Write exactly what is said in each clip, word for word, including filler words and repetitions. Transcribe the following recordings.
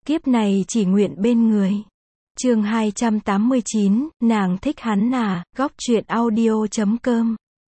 kiếp này chỉ nguyện bên người. Chương hai trăm tám mươi chín, nàng thích hắn à, góc truyện audio chấm com.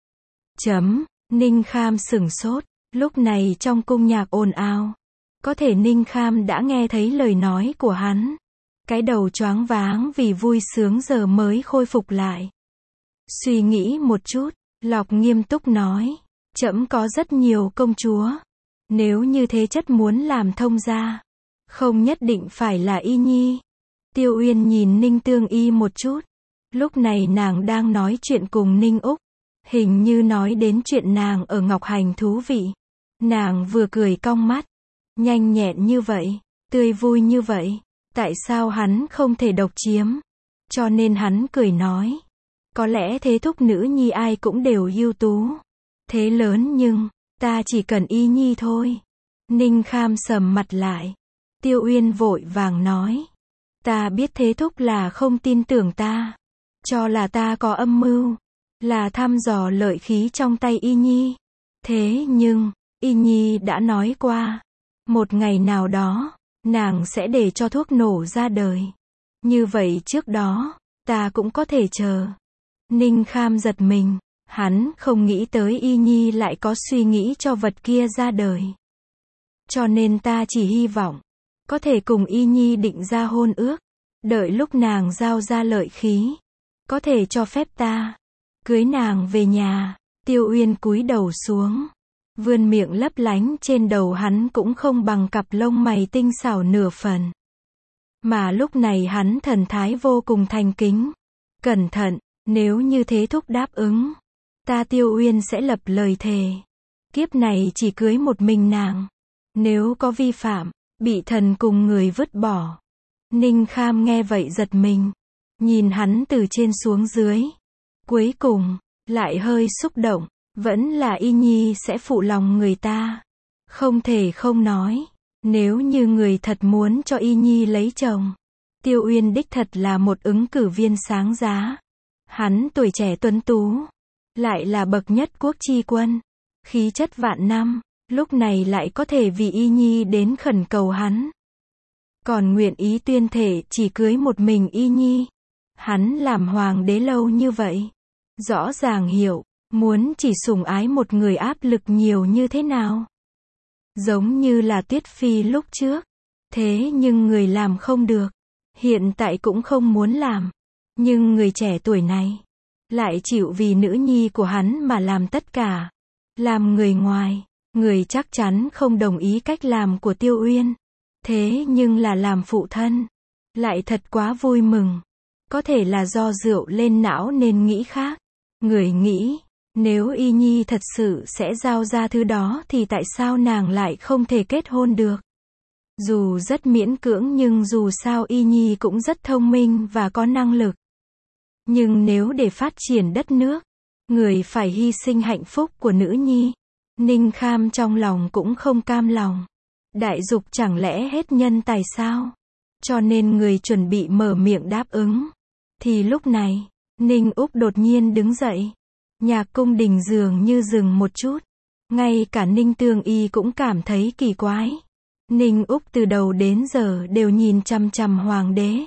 Chấm, Ninh Kham sửng sốt, lúc này trong cung nhạc ồn ào. Có thể Ninh Kham đã nghe thấy lời nói của hắn. Cái đầu choáng váng vì vui sướng giờ mới khôi phục lại. Suy nghĩ một chút, Lộc nghiêm túc nói, trẫm có rất nhiều công chúa. Nếu như thế chất muốn làm thông gia, không nhất định phải là Y Nhi. Tiêu Uyên nhìn Ninh Tương Y một chút. Lúc này nàng đang nói chuyện cùng Ninh Úc. Hình như nói đến chuyện nàng ở Ngọc Hành thú vị. Nàng vừa cười cong mắt. Nhanh nhẹn như vậy, tươi vui như vậy. Tại sao hắn không thể độc chiếm? Cho nên hắn cười nói. Có lẽ thế thúc nữ nhi ai cũng đều ưu tú. Thế lớn nhưng, ta chỉ cần Y Nhi thôi. Ninh Kham sầm mặt lại. Tiêu Uyên vội vàng nói. Ta biết thế thúc là không tin tưởng ta. Cho là ta có âm mưu. Là thăm dò lợi khí trong tay Y Nhi. Thế nhưng, Y Nhi đã nói qua. Một ngày nào đó, nàng sẽ để cho thuốc nổ ra đời. Như vậy trước đó, ta cũng có thể chờ. Ninh Kham giật mình. Hắn không nghĩ tới Y Nhi lại có suy nghĩ cho vật kia ra đời. Cho nên ta chỉ hy vọng có thể cùng Y Nhi định ra hôn ước. Đợi lúc nàng giao ra lợi khí, có thể cho phép ta cưới nàng về nhà. Tiêu Uyên cúi đầu xuống, vươn miệng lấp lánh trên đầu hắn cũng không bằng cặp lông mày tinh xảo nửa phần. Mà lúc này hắn thần thái vô cùng thành kính. Cẩn thận, nếu như thế thúc đáp ứng, ta Tiêu Uyên sẽ lập lời thề. Kiếp này chỉ cưới một mình nàng. Nếu có vi phạm, bị thần cùng người vứt bỏ. Ninh Kham nghe vậy giật mình. Nhìn hắn từ trên xuống dưới. Cuối cùng, lại hơi xúc động. Vẫn là Y Nhi sẽ phụ lòng người ta. Không thể không nói. Nếu như người thật muốn cho Y Nhi lấy chồng, Tiêu Uyên đích thật là một ứng cử viên sáng giá. Hắn tuổi trẻ tuấn tú. Lại là bậc nhất quốc chi quân. Khí chất vạn năm. Lúc này lại có thể vì Y Nhi đến khẩn cầu hắn. Còn nguyện ý tuyên thể chỉ cưới một mình Y Nhi. Hắn làm hoàng đế lâu như vậy. Rõ ràng hiểu, muốn chỉ sủng ái một người áp lực nhiều như thế nào. Giống như là Tuyết Phi lúc trước. Thế nhưng người làm không được. Hiện tại cũng không muốn làm. Nhưng người trẻ tuổi này lại chịu vì nữ nhi của hắn mà làm tất cả. Làm người ngoài, người chắc chắn không đồng ý cách làm của Tiêu Uyên. Thế nhưng là làm phụ thân, lại thật quá vui mừng. Có thể là do rượu lên não nên nghĩ khác. Người nghĩ, nếu Y Nhi thật sự sẽ giao ra thứ đó thì tại sao nàng lại không thể kết hôn được? Dù rất miễn cưỡng nhưng dù sao Y Nhi cũng rất thông minh và có năng lực. Nhưng nếu để phát triển đất nước, người phải hy sinh hạnh phúc của nữ nhi. Ninh Kham trong lòng cũng không cam lòng. Đại dục chẳng lẽ hết nhân tài sao? Cho nên người chuẩn bị mở miệng đáp ứng. Thì lúc này, Ninh Úc đột nhiên đứng dậy. Nhạc cung đình dường như dừng một chút. Ngay cả Ninh Tương Y cũng cảm thấy kỳ quái. Ninh Úc từ đầu đến giờ đều nhìn chằm chằm hoàng đế.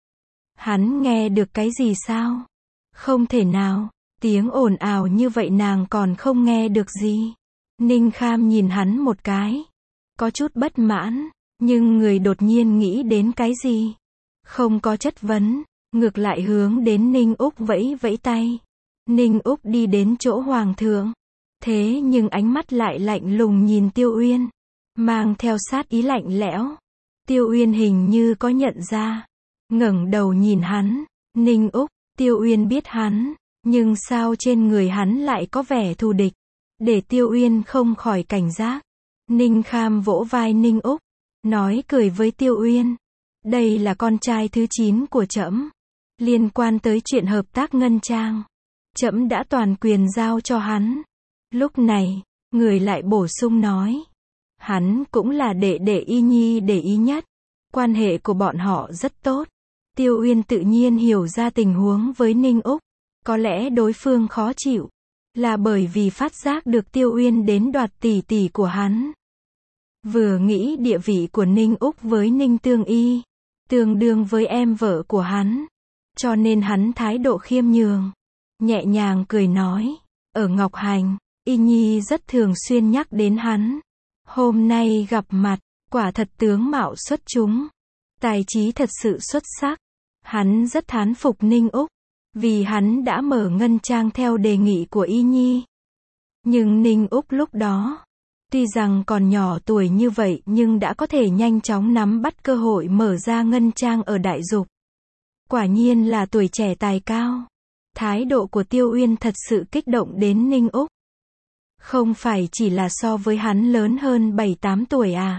Hắn nghe được cái gì sao? Không thể nào, tiếng ồn ào như vậy nàng còn không nghe được gì. Ninh Kham nhìn hắn một cái. Có chút bất mãn, nhưng người đột nhiên nghĩ đến cái gì? Không có chất vấn, ngược lại hướng đến Ninh Úc vẫy vẫy tay. Ninh Úc đi đến chỗ hoàng thượng. Thế nhưng ánh mắt lại lạnh lùng nhìn Tiêu Uyên. Mang theo sát ý lạnh lẽo. Tiêu Uyên hình như có nhận ra. Ngẩng đầu nhìn hắn. Ninh Úc, Tiêu Uyên biết hắn. Nhưng sao trên người hắn lại có vẻ thù địch? Để Tiêu Uyên không khỏi cảnh giác. Ninh Kham vỗ vai Ninh Úc. Nói cười với Tiêu Uyên. Đây là con trai thứ chín của trẫm. Liên quan tới chuyện hợp tác ngân trang. Trẫm đã toàn quyền giao cho hắn. Lúc này, người lại bổ sung nói. Hắn cũng là đệ đệ Y Nhi để ý nhất. Quan hệ của bọn họ rất tốt. Tiêu Uyên tự nhiên hiểu ra tình huống với Ninh Úc. Có lẽ đối phương khó chịu. Là bởi vì phát giác được Tiêu Uyên đến đoạt tỷ tỷ của hắn. Vừa nghĩ địa vị của Ninh Úc với Ninh Tương Y, tương đương với em vợ của hắn, cho nên hắn thái độ khiêm nhường, nhẹ nhàng cười nói, ở Ngọc Hành, Y Nhi rất thường xuyên nhắc đến hắn. Hôm nay gặp mặt, quả thật tướng mạo xuất chúng, tài trí thật sự xuất sắc. Hắn rất thán phục Ninh Úc, vì hắn đã mở ngân trang theo đề nghị của Y Nhi. Nhưng Ninh Úc lúc đó, tuy rằng còn nhỏ tuổi như vậy nhưng đã có thể nhanh chóng nắm bắt cơ hội mở ra ngân trang ở Đại Dục. Quả nhiên là tuổi trẻ tài cao. Thái độ của Tiêu Uyên thật sự kích động đến Ninh Úc. Không phải chỉ là so với hắn lớn hơn bảy tám tuổi à?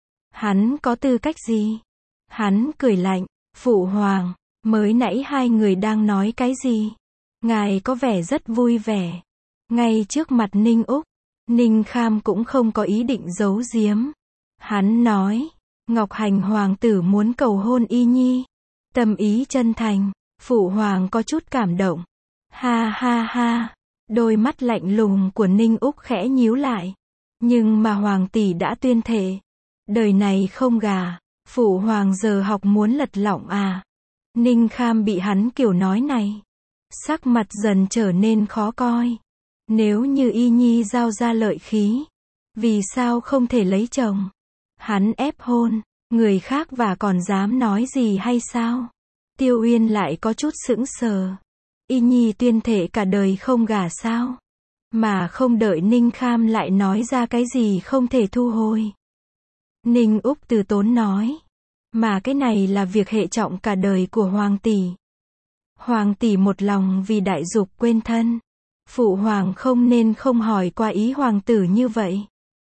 Hắn có tư cách gì? Hắn cười lạnh, phụ hoàng, mới nãy hai người đang nói cái gì? Ngài có vẻ rất vui vẻ. Ngay trước mặt Ninh Úc, Ninh Kham cũng không có ý định giấu giếm. Hắn nói, Ngọc Hành hoàng tử muốn cầu hôn Y Nhi. Tâm ý chân thành, phụ hoàng có chút cảm động. Ha ha ha, đôi mắt lạnh lùng của Ninh Úc khẽ nhíu lại. Nhưng mà hoàng tỷ đã tuyên thệ, đời này không gả, phụ hoàng giờ học muốn lật lọng à? Ninh Kham bị hắn kiểu nói này, sắc mặt dần trở nên khó coi. Nếu như Y Nhi giao ra lợi khí, vì sao không thể lấy chồng? Hắn ép hôn, người khác và còn dám nói gì hay sao? Tiêu Uyên lại có chút sững sờ. Y Nhi tuyên thệ cả đời không gả sao? Mà không đợi Ninh Kham lại nói ra cái gì không thể thu hồi. Ninh Úc từ tốn nói, mà cái này là việc hệ trọng cả đời của hoàng tỷ. Hoàng tỷ một lòng vì Đại Dục quên thân. Phụ hoàng không nên không hỏi qua ý hoàng tử như vậy.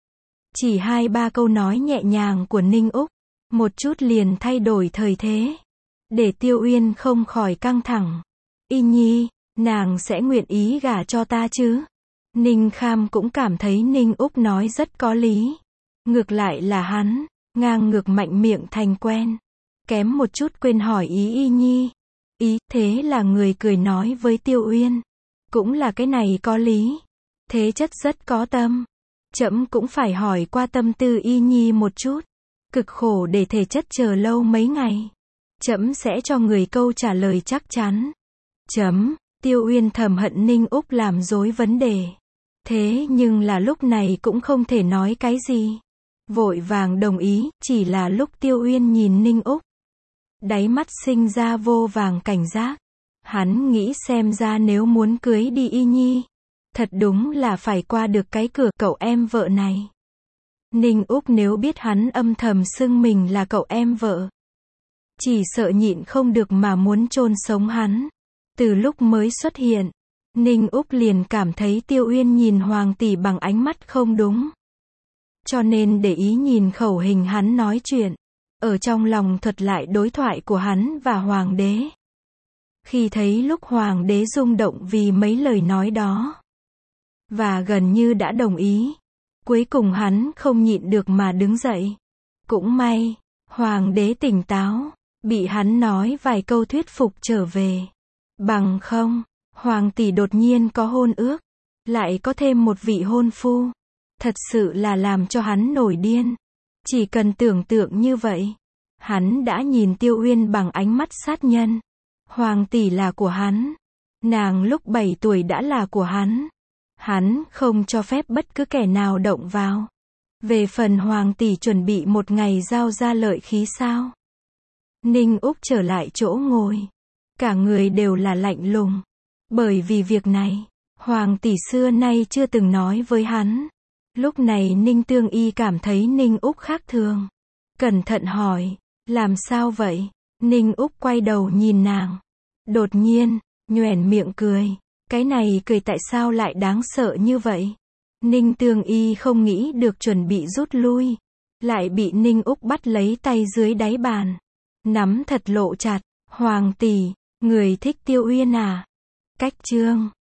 Chỉ hai ba câu nói nhẹ nhàng của Ninh Úc, một chút liền thay đổi thời thế. Để Tiêu Uyên không khỏi căng thẳng. Y Nhi, nàng sẽ nguyện ý gả cho ta chứ? Ninh Kham cũng cảm thấy Ninh Úc nói rất có lý. Ngược lại là hắn, ngang ngược mạnh miệng thành quen. Kém một chút quên hỏi ý Y Nhi. Ý, thế là người cười nói với Tiêu Uyên. Cũng là cái này có lý. Thế chất rất có tâm. Trẫm cũng phải hỏi qua tâm tư Y Nhi một chút. Cực khổ để thể chất chờ lâu mấy ngày. Trẫm sẽ cho người câu trả lời chắc chắn. Chấm, Tiêu Uyên thầm hận Ninh Úc làm rối vấn đề. Thế nhưng là lúc này cũng không thể nói cái gì. Vội vàng đồng ý, chỉ là lúc Tiêu Uyên nhìn Ninh Úc. Đáy mắt sinh ra vô vàng cảnh giác. Hắn nghĩ xem ra nếu muốn cưới đi Y Nhi, thật đúng là phải qua được cái cửa cậu em vợ này. Ninh Úc nếu biết hắn âm thầm xưng mình là cậu em vợ, chỉ sợ nhịn không được mà muốn chôn sống hắn. Từ lúc mới xuất hiện, Ninh Úc liền cảm thấy Tiêu Uyên nhìn hoàng tỷ bằng ánh mắt không đúng. Cho nên để ý nhìn khẩu hình hắn nói chuyện, ở trong lòng thuật lại đối thoại của hắn và hoàng đế. Khi thấy lúc hoàng đế rung động vì mấy lời nói đó, và gần như đã đồng ý, cuối cùng hắn không nhịn được mà đứng dậy. Cũng may, hoàng đế tỉnh táo, bị hắn nói vài câu thuyết phục trở về. Bằng không, hoàng tỷ đột nhiên có hôn ước, lại có thêm một vị hôn phu, thật sự là làm cho hắn nổi điên. Chỉ cần tưởng tượng như vậy, hắn đã nhìn Tiêu Uyên bằng ánh mắt sát nhân. Hoàng tỷ là của hắn, nàng lúc bảy tuổi đã là của hắn. Hắn không cho phép bất cứ kẻ nào động vào. Về phần hoàng tỷ chuẩn bị một ngày giao ra lợi khí sao? Ninh Úc trở lại chỗ ngồi, cả người đều là lạnh lùng. Bởi vì việc này, hoàng tỷ xưa nay chưa từng nói với hắn. Lúc này Ninh Tương Y cảm thấy Ninh Úc khác thường. Cẩn thận hỏi, làm sao vậy? Ninh Úc quay đầu nhìn nàng. Đột nhiên, nhoẻn miệng cười. Cái này cười tại sao lại đáng sợ như vậy? Ninh Tương Y không nghĩ được chuẩn bị rút lui. Lại bị Ninh Úc bắt lấy tay dưới đáy bàn. Nắm thật lộ chặt. Hoàng tỷ, người thích Tiêu Uyên à? Cách chương